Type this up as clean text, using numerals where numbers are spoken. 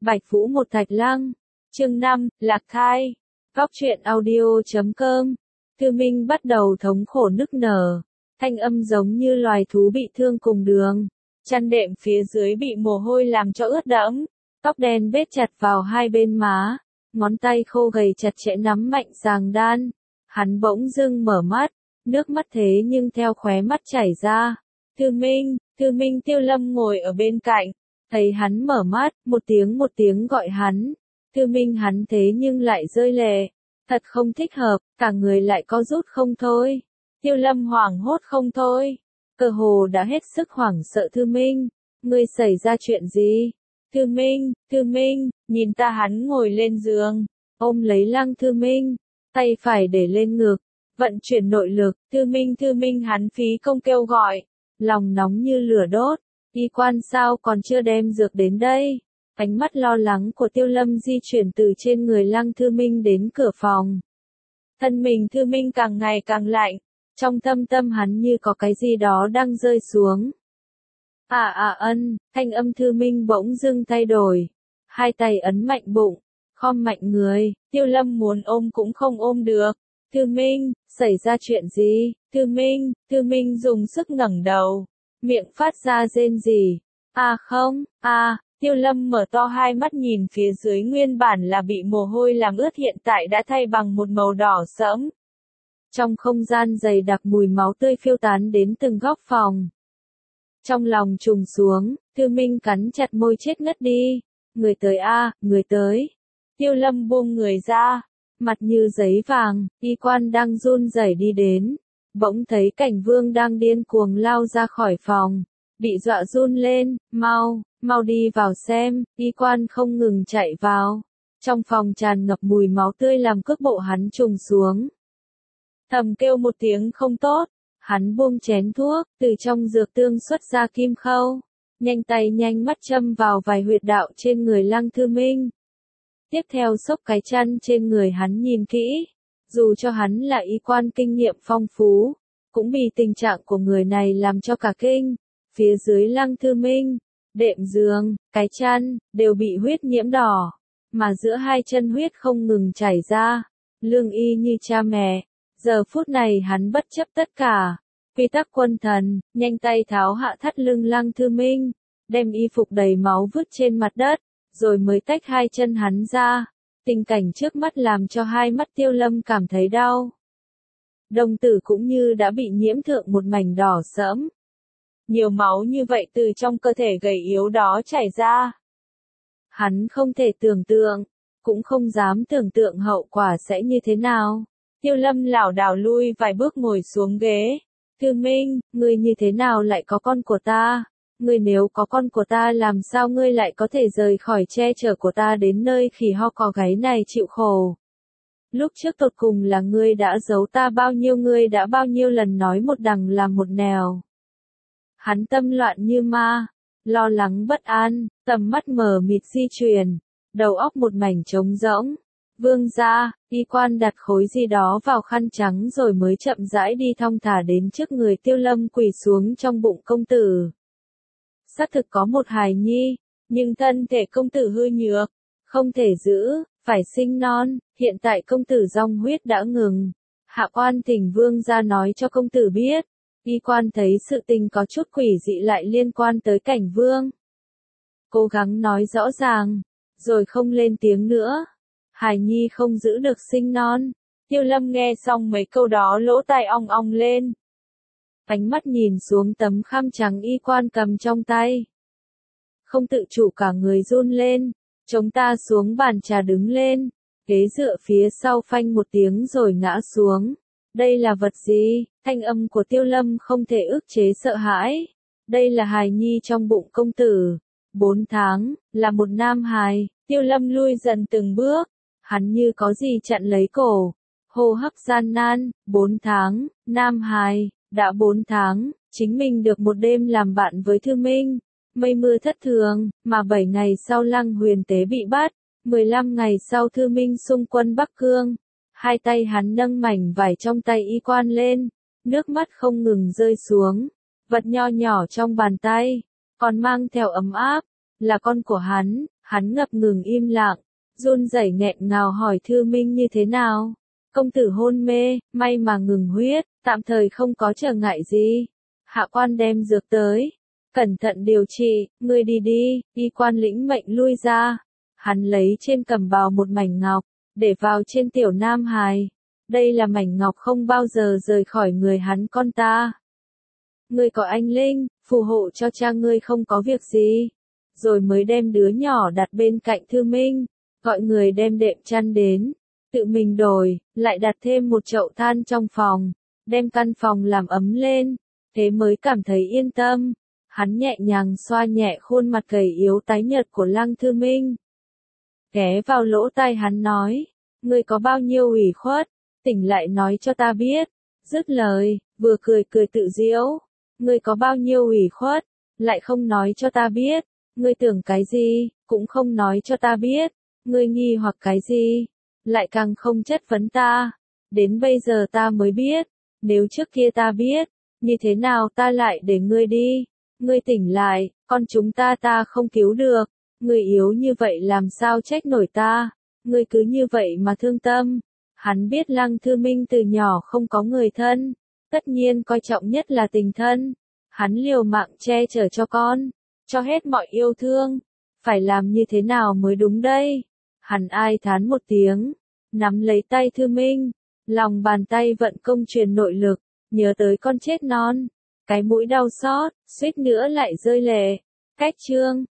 Bạch Vũ một Thạch Lăng. Chương 5, Lạc Thai. Góc truyện audio.com. Thư Minh bắt đầu thống khổ nức nở, thanh âm giống như loài thú bị thương cùng đường. Chăn đệm phía dưới bị mồ hôi làm cho ướt đẫm, tóc đen bết chặt vào hai bên má, ngón tay khô gầy chặt chẽ nắm mạnh giang đan. Hắn bỗng dưng mở mắt, nước mắt thế nhưng theo khóe mắt chảy ra. Thư Minh, Tiêu Lâm ngồi ở bên cạnh, thấy hắn mở mắt, một tiếng gọi hắn. Thư Minh hắn thế nhưng lại rơi lệ, thật không thích hợp, cả người lại co rút không thôi. Tiêu Lâm hoảng hốt không thôi, cơ hồ đã hết sức hoảng sợ. Thư Minh, ngươi xảy ra chuyện gì? Thư Minh, nhìn ta. Hắn ngồi lên giường, ôm lấy Lăng Thư Minh, tay phải để lên ngực, vận chuyển nội lực. Thư Minh hắn phí công kêu gọi, lòng nóng như lửa đốt. Y quan sao còn chưa đem dược đến đây? Ánh mắt lo lắng của Tiêu Lâm di chuyển từ trên người Lăng Thư Minh đến cửa phòng. Thân mình Thư Minh càng ngày càng lạnh, trong thâm tâm hắn như có cái gì đó đang rơi xuống. Thanh âm Thư Minh bỗng dưng thay đổi, hai tay ấn mạnh bụng, khom mạnh người. Tiêu Lâm muốn ôm cũng không ôm được. Thư Minh, xảy ra chuyện gì? Thư Minh dùng sức ngẩng đầu, miệng phát ra rên rỉ. Tiêu Lâm mở to hai mắt nhìn phía dưới, nguyên bản là bị mồ hôi làm ướt hiện tại đã thay bằng một màu đỏ sẫm. Trong không gian dày đặc mùi máu tươi phiêu tán đến từng góc phòng. Trong lòng trùng xuống, Thư Minh cắn chặt môi, chết ngất đi. Người tới người tới. Tiêu Lâm buông người ra, mặt như giấy vàng. Y quan đang run rẩy đi đến, bỗng thấy Cảnh Vương đang điên cuồng lao ra khỏi phòng, bị dọa run lên. Mau đi vào xem. Y quan không ngừng chạy vào. Trong phòng tràn ngập mùi máu tươi làm cước bộ hắn trùng xuống. Thầm kêu một tiếng không tốt, hắn buông chén thuốc, từ trong dược tương xuất ra kim khâu, nhanh tay nhanh mắt châm vào vài huyệt đạo trên người Lăng Thư Minh. Tiếp theo xốc cái chăn trên người hắn nhìn kỹ, dù cho hắn là y quan kinh nghiệm phong phú, cũng bị tình trạng của người này làm cho cả kinh. Phía dưới Lăng Thư Minh, đệm giường, cái chăn, đều bị huyết nhiễm đỏ, mà giữa hai chân huyết không ngừng chảy ra. Lương y như cha mẹ, giờ phút này hắn bất chấp tất cả, quy tắc quân thần, nhanh tay tháo hạ thắt lưng Lăng Thư Minh, đem y phục đầy máu vứt trên mặt đất, rồi mới tách hai chân hắn ra. Tình cảnh trước mắt làm cho hai mắt Tiêu Lâm cảm thấy đau. Đồng tử cũng như đã bị nhiễm thượng một mảnh đỏ sẫm. Nhiều máu như vậy từ trong cơ thể gầy yếu đó chảy ra. Hắn không thể tưởng tượng, cũng không dám tưởng tượng hậu quả sẽ như thế nào. Tiêu Lâm lảo đảo lui vài bước ngồi xuống ghế. Thư Minh, ngươi như thế nào lại có con của ta? Ngươi nếu có con của ta làm sao ngươi lại có thể rời khỏi che chở của ta đến nơi khỉ ho cò gáy này chịu khổ? Lúc trước tột cùng là ngươi đã giấu ta bao nhiêu, ngươi đã bao nhiêu lần nói một đằng làm một nẻo. Hắn tâm loạn như ma, lo lắng bất an, tầm mắt mờ mịt di chuyển, đầu óc một mảnh trống rỗng. Vương gia, y quan đặt khối gì đó vào khăn trắng rồi mới chậm rãi đi thong thả đến trước người Tiêu Lâm, quỳ xuống trong bụng công tử. Xác thực có một hài nhi, nhưng thân thể công tử hư nhược, không thể giữ, phải sinh non. Hiện tại công tử dòng huyết đã ngừng. Hạ quan thỉnh vương gia nói cho công tử biết. Y quan thấy sự tình có chút quỷ dị lại liên quan tới Cảnh Vương, cố gắng nói rõ ràng, rồi không lên tiếng nữa. Hài nhi không giữ được sinh non. Tiêu Lâm nghe xong mấy câu đó lỗ tai ong ong lên. Ánh mắt nhìn xuống tấm khăn trắng y quan cầm trong tay, không tự chủ cả người run lên, chống ta xuống bàn trà đứng lên, ghế dựa phía sau phanh một tiếng rồi ngã xuống. Đây là vật gì? Thanh âm của Tiêu Lâm không thể ức chế sợ hãi. Đây là hài nhi trong bụng công tử. 4 tháng, là một nam hài. Tiêu Lâm lui dần từng bước, hắn như có gì chặn lấy cổ, hô hấp gian nan. 4 tháng, nam hài, đã 4 tháng, chính mình được một đêm làm bạn với Thư Minh. Mây mưa thất thường, mà 7 ngày sau Lăng Huyền Tế bị bắt, 15 ngày sau Thư Minh xung quân Bắc Cương. Hai tay hắn nâng mảnh vải trong tay y quan lên, nước mắt không ngừng rơi xuống. Vật nho nhỏ trong bàn tay, còn mang theo ấm áp, là con của hắn Hắn ngập ngừng im lặng, run rẩy nghẹn ngào hỏi Thư Minh như thế nào. Công tử hôn mê, may mà ngừng huyết, tạm thời không có trở ngại gì. Hạ quan đem dược tới, cẩn thận điều trị, ngươi đi đi, y quan lĩnh mệnh lui ra. Hắn lấy trên cẩm bào một mảnh ngọc, để vào trên tiểu nam hài. Đây là mảnh ngọc không bao giờ rời khỏi người hắn con ta. Ngươi có anh linh, phù hộ cho cha ngươi không có việc gì. Rồi mới đem đứa nhỏ đặt bên cạnh Thư Minh, gọi người đem đệm chăn đến, tự mình đổi, lại đặt thêm một chậu than trong phòng, đem căn phòng làm ấm lên, thế mới cảm thấy yên tâm. Hắn nhẹ nhàng xoa nhẹ khuôn mặt gầy yếu tái nhợt của Lăng Thư Minh. Ghé vào lỗ tai hắn nói, ngươi có bao nhiêu ủy khuất, tỉnh lại nói cho ta biết. Dứt lời, vừa cười cười tự giễu, ngươi có bao nhiêu ủy khuất, lại không nói cho ta biết. Ngươi tưởng cái gì, cũng không nói cho ta biết. Ngươi nghi hoặc cái gì, lại càng không chất vấn ta. Đến bây giờ ta mới biết, nếu trước kia ta biết, như thế nào ta lại để ngươi đi. Ngươi tỉnh lại, con chúng ta không cứu được. Ngươi yếu như vậy làm sao trách nổi ta. Ngươi cứ như vậy mà thương tâm. Hắn biết Lăng Thư Minh từ nhỏ không có người thân, tất nhiên coi trọng nhất là tình thân. Hắn liều mạng che chở cho con, cho hết mọi yêu thương. Phải làm như thế nào mới đúng đây? Hắn ai thán một tiếng, nắm lấy tay Thư Minh, lòng bàn tay vận công truyền nội lực, nhớ tới con chết non. Cái mũi đau xót, suýt nữa lại rơi lệ. Cách chương